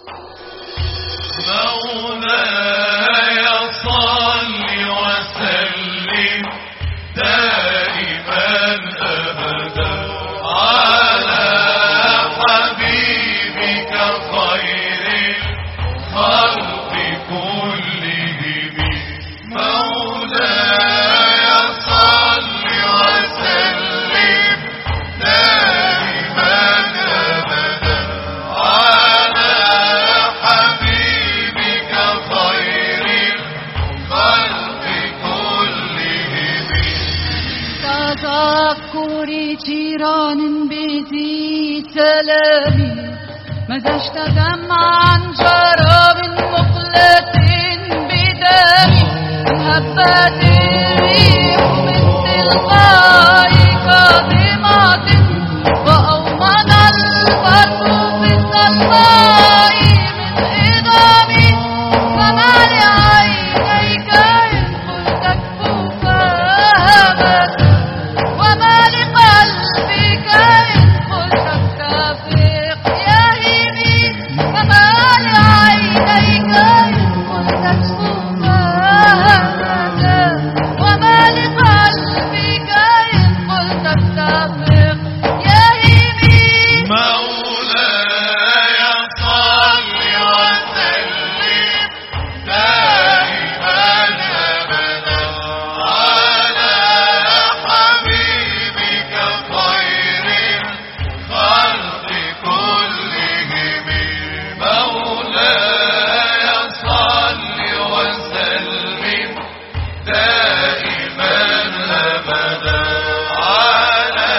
مولاي صل وسلم دائما أبدا على حبيبك خير الخلق كلهم. مولاي صل وسلم دائما أبدا على حبيبك خير الخلق كلهم. تذكر جيران بذي سلامي مزجت دمعا جرى من مقلة بدمي هبت الريح من تلقاء كاظمة وأومض البرق في الصفاء من إضامي فما لعينيك إن قلت كفوفا وما لقلبك إن قلت اكتفق يا هيمي فما لعينيك إن قلت كفوفا وما لقلبك إن قلت اكتفق يا هيمي. مولاي صل وسلم دائما أبدا على حبيبك خير الخلق كلهم. مولاي صل وسلم دائما أبدا على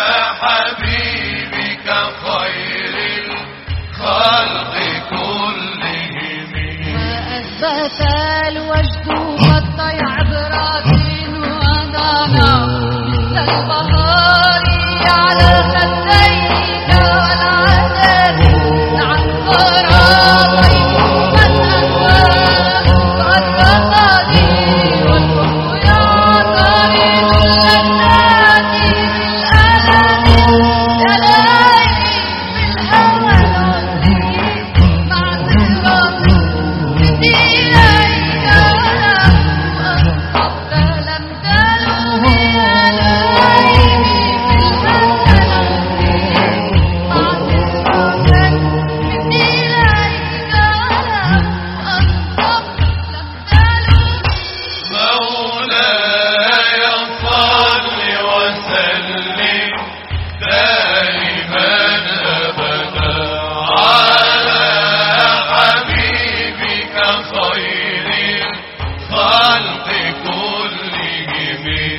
حبيبك خير الخلق كلهم. وأثبت الوجد خط عبرات ودانا مثل البهار على خديك والعذاب نعم قرابي والأهواء والرقادي والحب يعتري باللذات بالألم يلاقي بالهوى العزيز مع صراط بدينيك أنصبت لم تلومي يلاقي بالهوى العزيز مع صراط بدينيك أنصبت لم تلومي. مولاي صل وسلم دائما أبدا على حبيبك خير الخلق كلهم.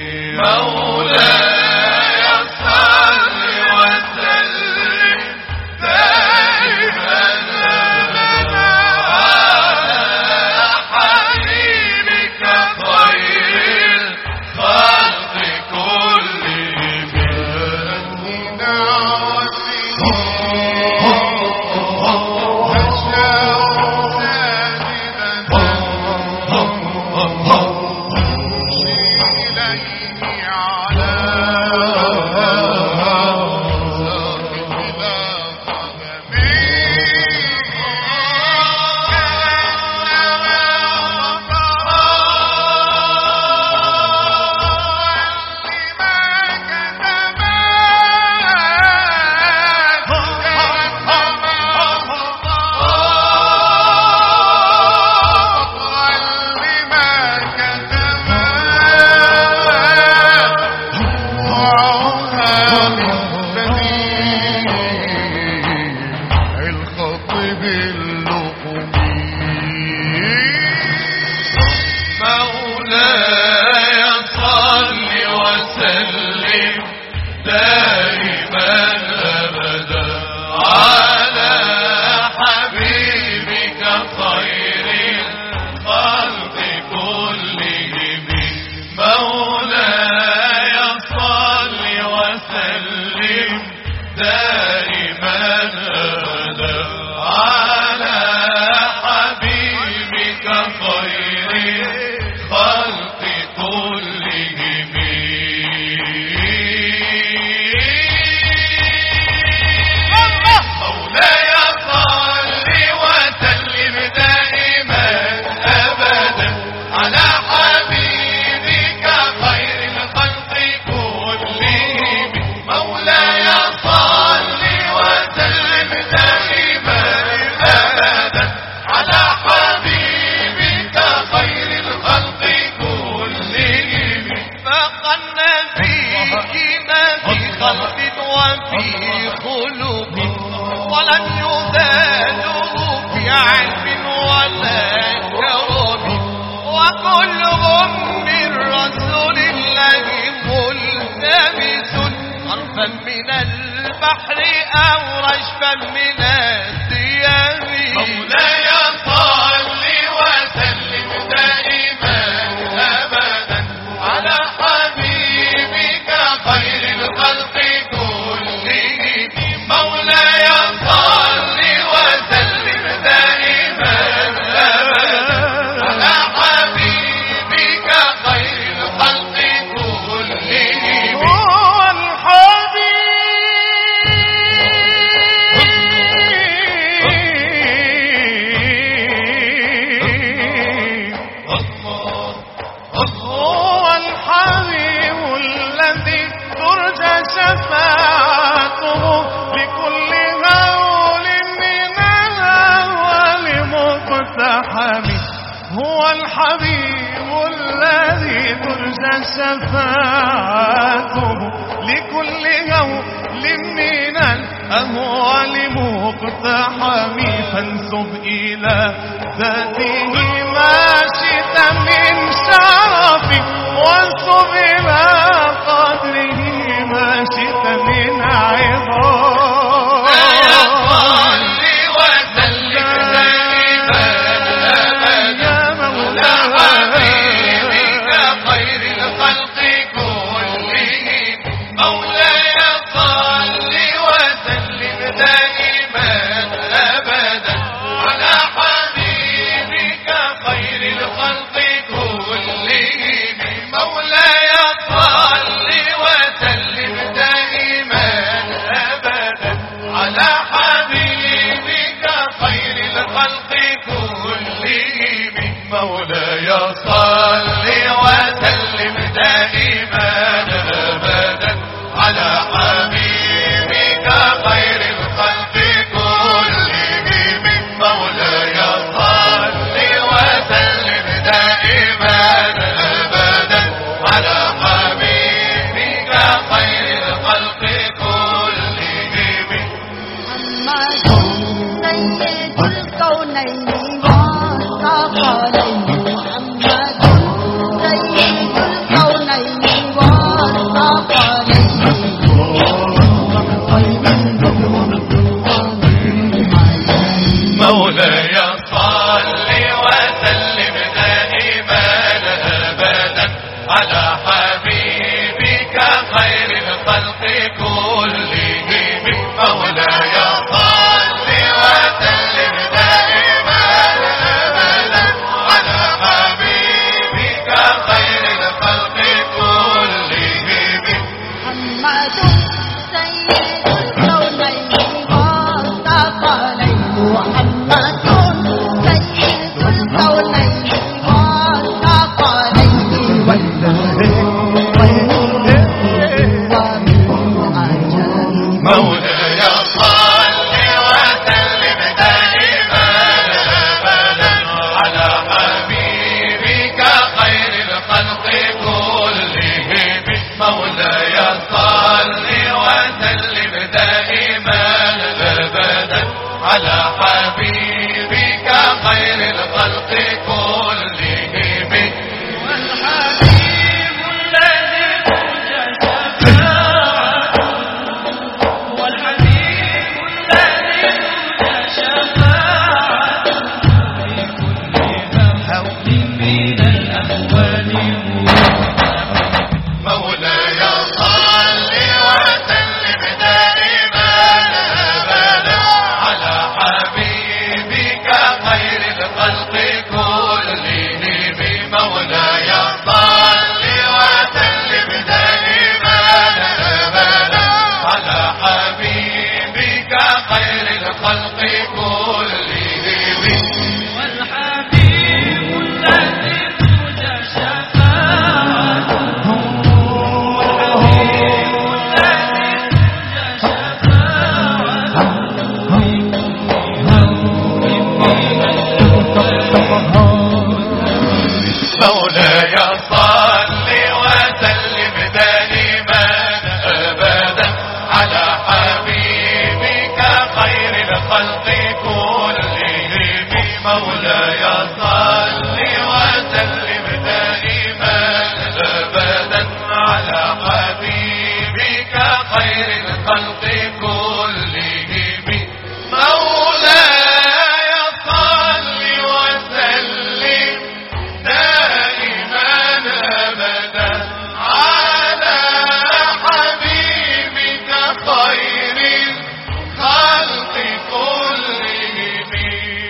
مولاي صل وسلم دائما أبدا على حبيبك خير الخلق كلهم. مولاي صل وسلم دائما أبدا على حبيبك خير الخلق كلهم. مولاي صل وسلم دائما أبدا على البحر أو رشفا من الثياب مولاي صل وسلم دائما أبدا على حبيبك خير الخلق كلهم مولاي صل وسلم دائما أبدا على حبيبك خير الخلق كلهم هو الحبيب الذي ترجى شفاعته لكل هول من الأهوال مقتحم هو الحبيب الذي ترجى شفاعته لكل هول من الأهوال مقتحم فانسب إلى ذاته ما شئت من شرف وانسب إلى قدره ما شئت من عظام صل وسلم دائما أبدا على حبيبك خير الخلق كلهم مولاي صل وسلم دائما أبدا على حبيبك خير الخلق كلهم مولاي صل وسلم دائما أبدا على حبيبك خير الخلق كلهم مولاي صل وسلم دائما أبدا على حبيبك خير الخلق كلهم مولاي صل وسلم دائما أبدا على حبيبك خير الخلق كلهم محمد سيد الكونين والثقلين محمد سيد الكونين والثقلين مولاي صل وسلم دائما أبدا على حبيبك خير الخلق كلهم مولاي صل وسلم دائما أبدا على حبيبك خير الخلق كلهم محمد سيد الكونين والثقلين محمد سيد الكونين والثقلين مولاي صل وسلم دائما أبدا على حبيبك خير الخلق كلهم مولاي صل وسلم دائما أبدا على حبيبك خير الخلق كلهم والحبيب الذي ترجى شفاعته والحبيب الذي ترجى شفاعته لكل هول من الأهوال مولاي صل وسلم دائما أبدا على حبيبك خير الخلق كلهم مولاي صل وسلم دائما أبدا على حبيبك خير الخلق كلهم والحبيب الذي ترجى شفاعته مولاي صل وسلم دائما أبدا على حبيبك خير الخلق كلهم مولاي صل وسلم دائما أبدا على حبيبك خير الخلق كلهم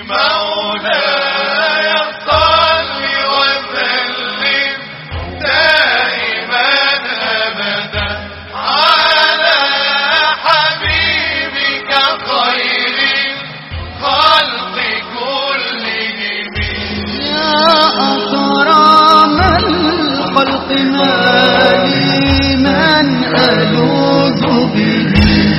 مولاي صل وسلم دائما أبدا على حبيبك خير الخلق كلهم. يا أكرم الخلق ما لي من ألوذ به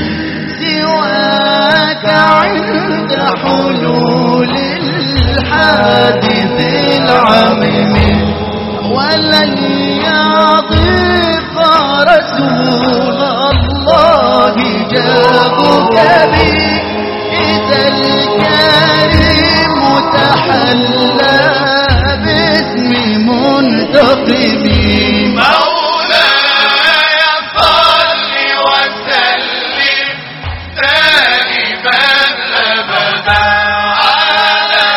سواك عند حلول الحادث العميم، ولن يضيق رسول الله جابك بي إذا الكريم تحلى باسم منتقم. مولاي صل وسلم دائما أبدا على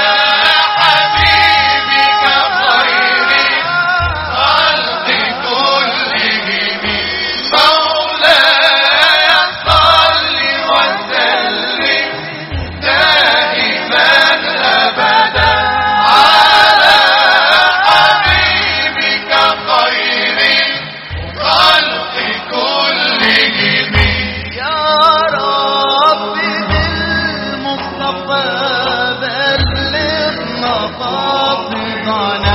حبيبك خير الخلق كلهم. مولاي صل وسلم دائما أبدا على حبيبك خير الخلق كلهم. يا رب بالمصطفى بلغ مقاصدنا